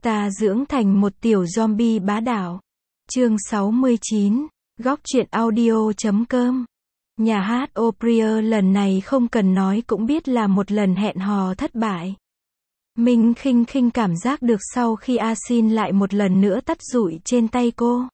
Ta dưỡng thành một tiểu zombie bá đạo. Chương 69, góc truyện audio.com. Nhà hát opera lần này không cần nói cũng biết là một lần hẹn hò thất bại. Minh Khinh Khinh cảm giác được sau khi A Xin lại một lần nữa tắt rụi trên tay cô.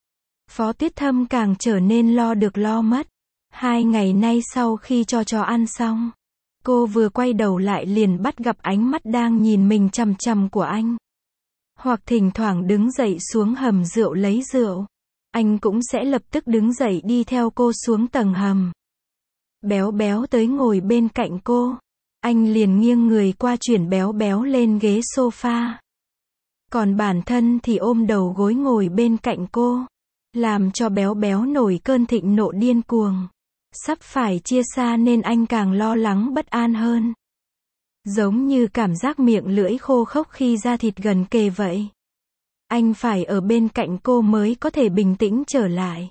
Phó Tuyết Thâm càng trở nên lo được lo mất. 2 ngày nay sau khi cho chó ăn xong, cô vừa quay đầu lại liền bắt gặp ánh mắt đang nhìn mình chằm chằm của anh. Hoặc thỉnh thoảng đứng dậy xuống hầm rượu lấy rượu. Anh cũng sẽ lập tức đứng dậy đi theo cô xuống tầng hầm. Béo béo tới ngồi bên cạnh cô. Anh liền nghiêng người qua chuyển béo béo lên ghế sofa. Còn bản thân thì ôm đầu gối ngồi bên cạnh cô. Làm cho béo béo nổi cơn thịnh nộ điên cuồng. Sắp phải chia xa nên anh càng lo lắng bất an hơn. Giống như cảm giác miệng lưỡi khô khốc khi da thịt gần kề vậy. Anh phải ở bên cạnh cô mới có thể bình tĩnh trở lại.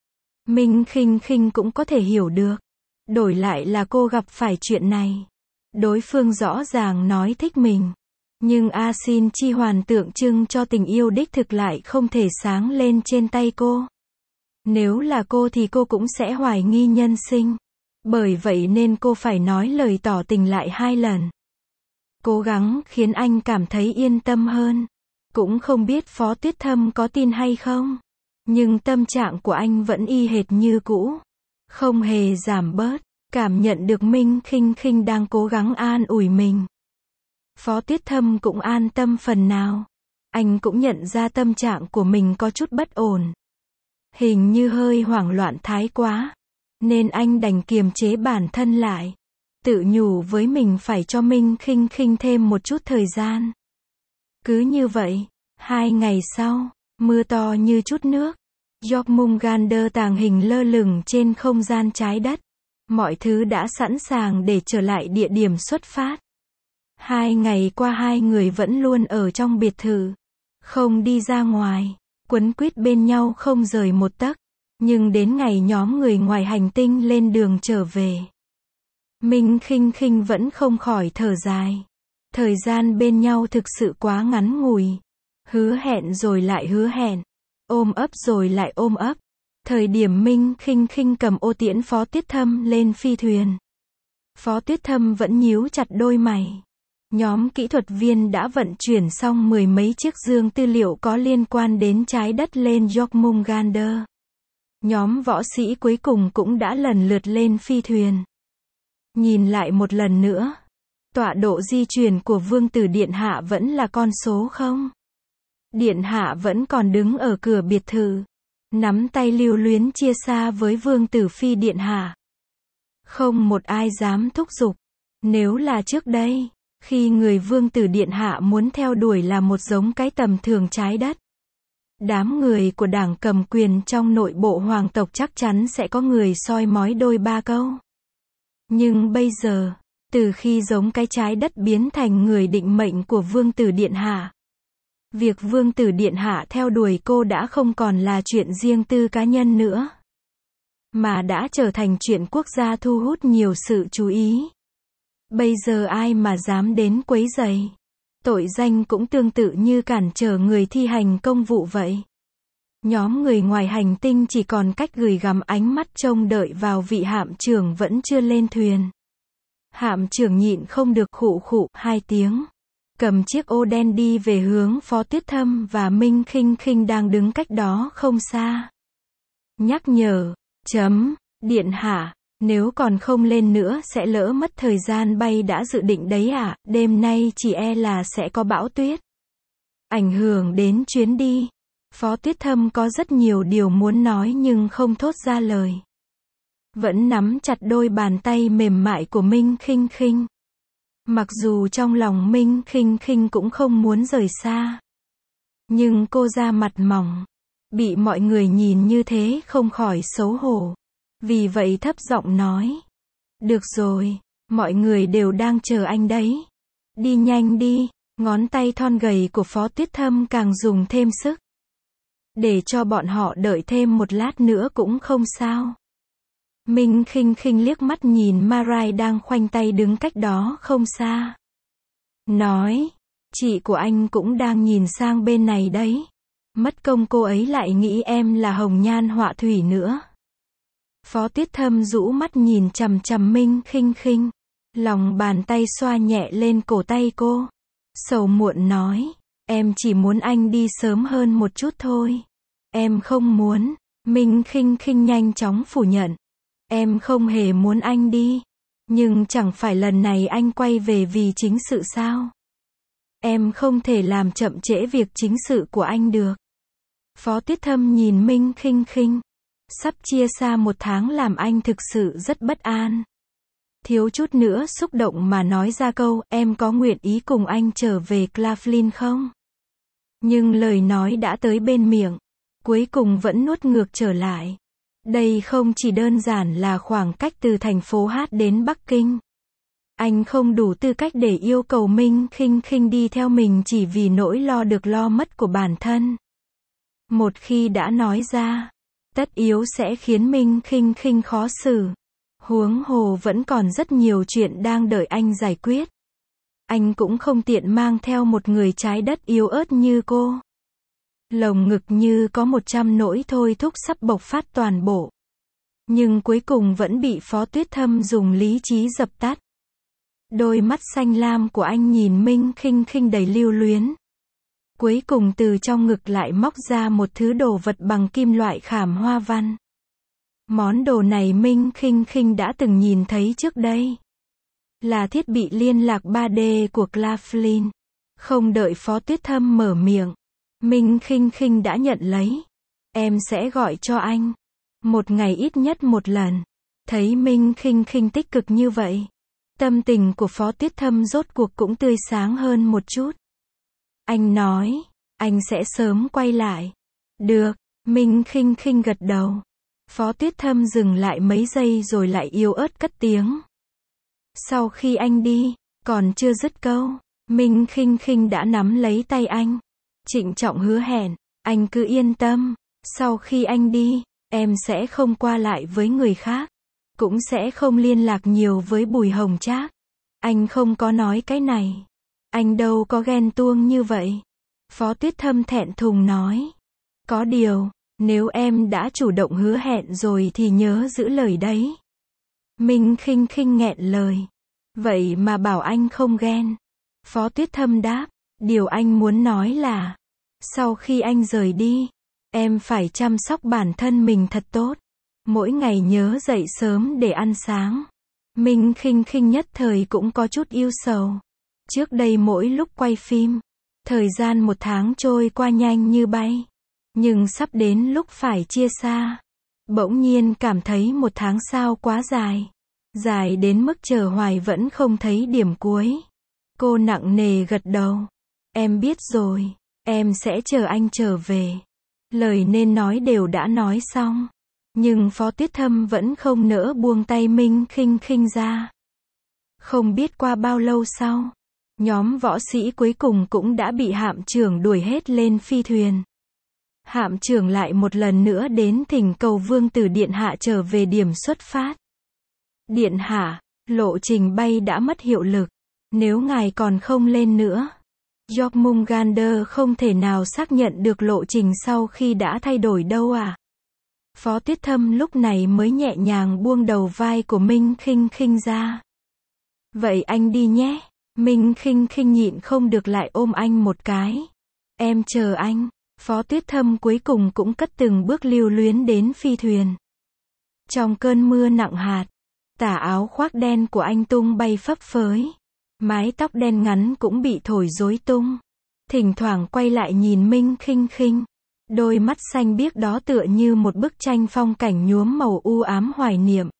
Minh Khinh Khinh cũng có thể hiểu được. Đổi lại là cô gặp phải chuyện này. Đối phương rõ ràng nói thích mình. Nhưng A Xin chi hoàn tượng trưng cho tình yêu đích thực lại không thể sáng lên trên tay cô. Nếu là cô thì cô cũng sẽ hoài nghi nhân sinh. Bởi vậy nên cô phải nói lời tỏ tình lại 2 lần. Cố gắng khiến anh cảm thấy yên tâm hơn. Cũng không biết Phó Tuyết Thâm có tin hay không. Nhưng tâm trạng của anh vẫn y hệt như cũ. Không hề giảm bớt. Cảm nhận được Minh Khinh Khinh đang cố gắng an ủi mình. Phó Tuyết Thâm cũng an tâm phần nào. Anh cũng nhận ra tâm trạng của mình có chút bất ổn. Hình như hơi hoảng loạn thái quá. Nên anh đành kiềm chế bản thân lại. Tự nhủ với mình phải cho Minh Khinh Khinh thêm một chút thời gian. Cứ như vậy, 2 ngày sau, mưa to như chút nước. Jormungandr tàng hình lơ lửng trên không gian trái đất. Mọi thứ đã sẵn sàng để trở lại địa điểm xuất phát. 2 ngày qua hai người vẫn luôn ở trong biệt thự. Không đi ra ngoài, quấn quýt bên nhau không rời một tấc. Nhưng đến ngày nhóm người ngoài hành tinh lên đường trở về. Minh Khinh Khinh vẫn không khỏi thở dài. Thời gian bên nhau thực sự quá ngắn ngủi. Hứa hẹn rồi lại hứa hẹn. Ôm ấp rồi lại ôm ấp. Thời điểm Minh Khinh Khinh cầm ô tiễn Phó Tuyết Thâm lên phi thuyền. Phó Tuyết Thâm vẫn nhíu chặt đôi mày. Nhóm kỹ thuật viên đã vận chuyển xong 10 mấy chiếc dương tư liệu có liên quan đến trái đất lên Jormungandr. Nhóm võ sĩ cuối cùng cũng đã lần lượt lên phi thuyền. Nhìn lại một lần nữa. Tọa độ di chuyển của Vương tử Điện Hạ vẫn là con số 0. Điện Hạ vẫn còn đứng ở cửa biệt thự. Nắm tay lưu luyến chia xa với Vương tử Phi Điện Hạ. Không một ai dám thúc giục. Nếu là trước đây, khi người Vương tử Điện Hạ muốn theo đuổi là một giống cái tầm thường trái đất. Đám người của đảng cầm quyền trong nội bộ hoàng tộc chắc chắn sẽ có người soi mói đôi ba câu. Nhưng bây giờ, từ khi giống cái trái đất biến thành người định mệnh của Vương tử Điện Hạ. Việc Vương tử Điện Hạ theo đuổi cô đã không còn là chuyện riêng tư cá nhân nữa. Mà đã trở thành chuyện quốc gia thu hút nhiều sự chú ý. Bây giờ ai mà dám đến quấy rầy. Tội danh cũng tương tự như cản trở người thi hành công vụ vậy. Nhóm người ngoài hành tinh chỉ còn cách gửi gắm ánh mắt trông đợi vào vị hạm trưởng vẫn chưa lên thuyền. Hạm trưởng nhịn không được khụ khụ 2 tiếng. Cầm chiếc ô đen đi về hướng Phó Tuyết Thâm và Minh Khinh Khinh đang đứng cách đó không xa. Nhắc nhở, Điện Hạ, nếu còn không lên nữa sẽ lỡ mất thời gian bay đã dự định đấy ạ, đêm nay chỉ e là sẽ có bão tuyết. Ảnh hưởng đến chuyến đi. Phó Tuyết Thâm có rất nhiều điều muốn nói nhưng không thốt ra lời. Vẫn nắm chặt đôi bàn tay mềm mại của Minh Khinh Khinh. Mặc dù trong lòng Minh Khinh Khinh cũng không muốn rời xa. Nhưng cô da mặt mỏng. Bị mọi người nhìn như thế không khỏi xấu hổ. Vì vậy thấp giọng nói. Được rồi, mọi người đều đang chờ anh đấy. Đi nhanh đi, ngón tay thon gầy của Phó Tuyết Thâm càng dùng thêm sức. Để cho bọn họ đợi thêm một lát nữa cũng không sao. Minh Khinh Khinh liếc mắt nhìn Marai đang khoanh tay đứng cách đó không xa. Nói, Chị của anh cũng đang nhìn sang bên này đấy. Mất công cô ấy lại nghĩ em là hồng nhan họa thủy nữa. Phó Tuyết Thâm rũ mắt nhìn chằm chằm Minh Khinh Khinh. Lòng bàn tay xoa nhẹ lên cổ tay cô. Sầu muộn nói, em chỉ muốn anh đi sớm hơn một chút thôi. Em không muốn. Minh Khinh Khinh nhanh chóng phủ nhận. Em không hề muốn anh đi. Nhưng chẳng phải lần này anh quay về vì chính sự sao? Em không thể làm chậm trễ việc chính sự của anh được. Phó Tuyết Thâm nhìn Minh Khinh Khinh. Sắp chia xa 1 tháng làm anh thực sự rất bất an. Thiếu chút nữa xúc động mà nói ra câu, em có nguyện ý cùng anh trở về Claflin không? Nhưng lời nói đã tới bên miệng. Cuối cùng vẫn nuốt ngược trở lại. Đây không chỉ đơn giản là khoảng cách từ thành phố Hát đến Bắc Kinh. Anh không đủ tư cách để yêu cầu Minh Khinh Khinh đi theo mình chỉ vì nỗi lo được lo mất của bản thân. Một khi đã nói ra, tất yếu sẽ khiến Minh Khinh Khinh khó xử. Huống hồ vẫn còn rất nhiều chuyện đang đợi anh giải quyết. Anh cũng không tiện mang theo một người trái đất yếu ớt như cô. Lồng ngực như có 100 nỗi thôi thúc sắp bộc phát toàn bộ. Nhưng cuối cùng vẫn bị Phó Tuyết Thâm dùng lý trí dập tắt. Đôi mắt xanh lam của anh nhìn Minh Khinh Khinh đầy lưu luyến. Cuối cùng từ trong ngực lại móc ra một thứ đồ vật bằng kim loại khảm hoa văn. Món đồ này Minh Khinh Khinh đã từng nhìn thấy trước đây. Là thiết bị liên lạc 3D của Claflin. Không đợi Phó Tuyết Thâm mở miệng, Minh Khinh Khinh đã nhận lấy. Em sẽ gọi cho anh. Một ngày ít nhất một lần. Thấy Minh Khinh Khinh tích cực như vậy, tâm tình của Phó Tuyết Thâm rốt cuộc cũng tươi sáng hơn một chút. Anh nói, anh sẽ sớm quay lại. Được, Minh Khinh Khinh gật đầu. Phó Tuyết Thâm dừng lại mấy giây rồi lại yếu ớt cất tiếng. Sau khi anh đi, còn chưa dứt câu, Minh Khinh Khinh đã nắm lấy tay anh. Trịnh trọng hứa hẹn, anh cứ yên tâm, sau khi anh đi, em sẽ không qua lại với người khác, cũng sẽ không liên lạc nhiều với Bùi Hồng Trác. Anh không có nói cái này. Anh đâu có ghen tuông như vậy. Phó Tuyết Thâm thẹn thùng nói. Có điều, nếu em đã chủ động hứa hẹn rồi thì nhớ giữ lời đấy. Minh Khinh Khinh nghẹn lời. Vậy mà bảo anh không ghen. Phó Tuyết Thâm đáp, điều anh muốn nói là, sau khi anh rời đi, em phải chăm sóc bản thân mình thật tốt. Mỗi ngày nhớ dậy sớm để ăn sáng. Minh Khinh Khinh nhất thời cũng có chút ưu sầu. Trước đây mỗi lúc quay phim, thời gian 1 tháng trôi qua nhanh như bay. Nhưng sắp đến lúc phải chia xa, bỗng nhiên cảm thấy 1 tháng sao quá dài. Dài đến mức chờ hoài vẫn không thấy điểm cuối. Cô nặng nề gật đầu. Em biết rồi, em sẽ chờ anh trở về. Lời nên nói đều đã nói xong. Nhưng Phó Tuyết Thâm vẫn không nỡ buông tay Minh Khinh Khinh ra. Không biết qua bao lâu sau, nhóm võ sĩ cuối cùng cũng đã bị hạm trưởng đuổi hết lên phi thuyền. Hạm trưởng lại một lần nữa đến thỉnh cầu Vương tử Điện Hạ trở về điểm xuất phát. Điện Hạ, lộ trình bay đã mất hiệu lực. Nếu ngài còn không lên nữa, Jormungandr không thể nào xác nhận được lộ trình sau khi đã thay đổi đâu à. Phó Tuyết Thâm lúc này mới nhẹ nhàng buông đầu vai của Minh Khinh Khinh ra. Vậy anh đi nhé. Minh Khinh Khinh nhịn không được lại ôm anh một cái. Em chờ anh. Phó Tuyết Thâm cuối cùng cũng cất từng bước lưu luyến đến phi thuyền. Trong cơn mưa nặng hạt, tà áo khoác đen của anh tung bay phấp phới. Mái tóc đen ngắn cũng bị thổi rối tung. Thỉnh thoảng quay lại nhìn Minh Khinh Khinh. Đôi mắt xanh biếc đó tựa như một bức tranh phong cảnh nhuốm màu u ám hoài niệm.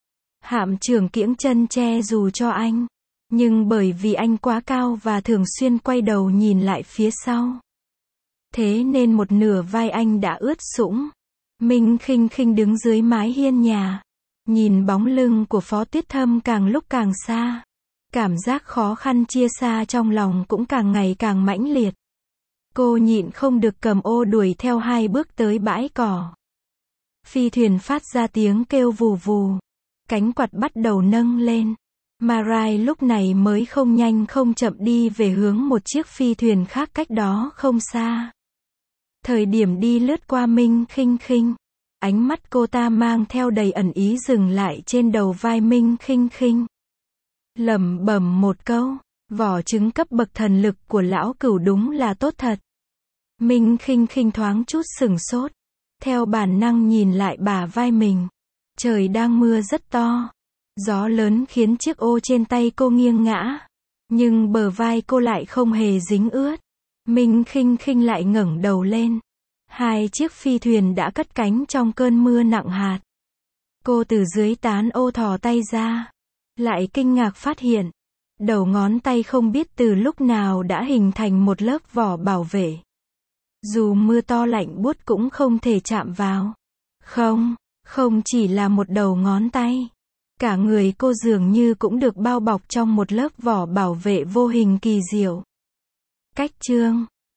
Hạm trưởng kiễng chân che dù cho anh. Nhưng bởi vì anh quá cao và thường xuyên quay đầu nhìn lại phía sau, thế nên một nửa vai anh đã ướt sũng. Minh Khinh Khinh đứng dưới mái hiên nhà, nhìn bóng lưng của Phó Tuyết Thâm càng lúc càng xa. Cảm giác khó khăn chia xa trong lòng cũng càng ngày càng mãnh liệt. Cô nhịn không được cầm ô đuổi theo 2 bước tới bãi cỏ. Phi thuyền phát ra tiếng kêu vù vù. Cánh quạt bắt đầu nâng lên. Marai lúc này mới không nhanh không chậm đi về hướng một chiếc phi thuyền khác cách đó không xa. Thời điểm đi lướt qua Minh Khinh Khinh, ánh mắt cô ta mang theo đầy ẩn ý dừng lại trên đầu vai Minh Khinh Khinh. Lẩm bẩm một câu, vỏ trứng cấp bậc thần lực của lão cửu đúng là tốt thật. Minh Khinh Khinh thoáng chút sửng sốt, theo bản năng nhìn lại bả vai mình. Trời đang mưa rất to. Gió lớn khiến chiếc ô trên tay cô nghiêng ngã. Nhưng bờ vai cô lại không hề dính ướt. Minh Khinh Khinh lại ngẩng đầu lên. Hai chiếc phi thuyền đã cất cánh trong cơn mưa nặng hạt. Cô từ dưới tán ô thò tay ra. Lại kinh ngạc phát hiện. Đầu ngón tay không biết từ lúc nào đã hình thành một lớp vỏ bảo vệ. Dù mưa to lạnh buốt cũng không thể chạm vào. Không chỉ là một đầu ngón tay. Cả người cô dường như cũng được bao bọc trong một lớp vỏ bảo vệ vô hình kỳ diệu. Cách chương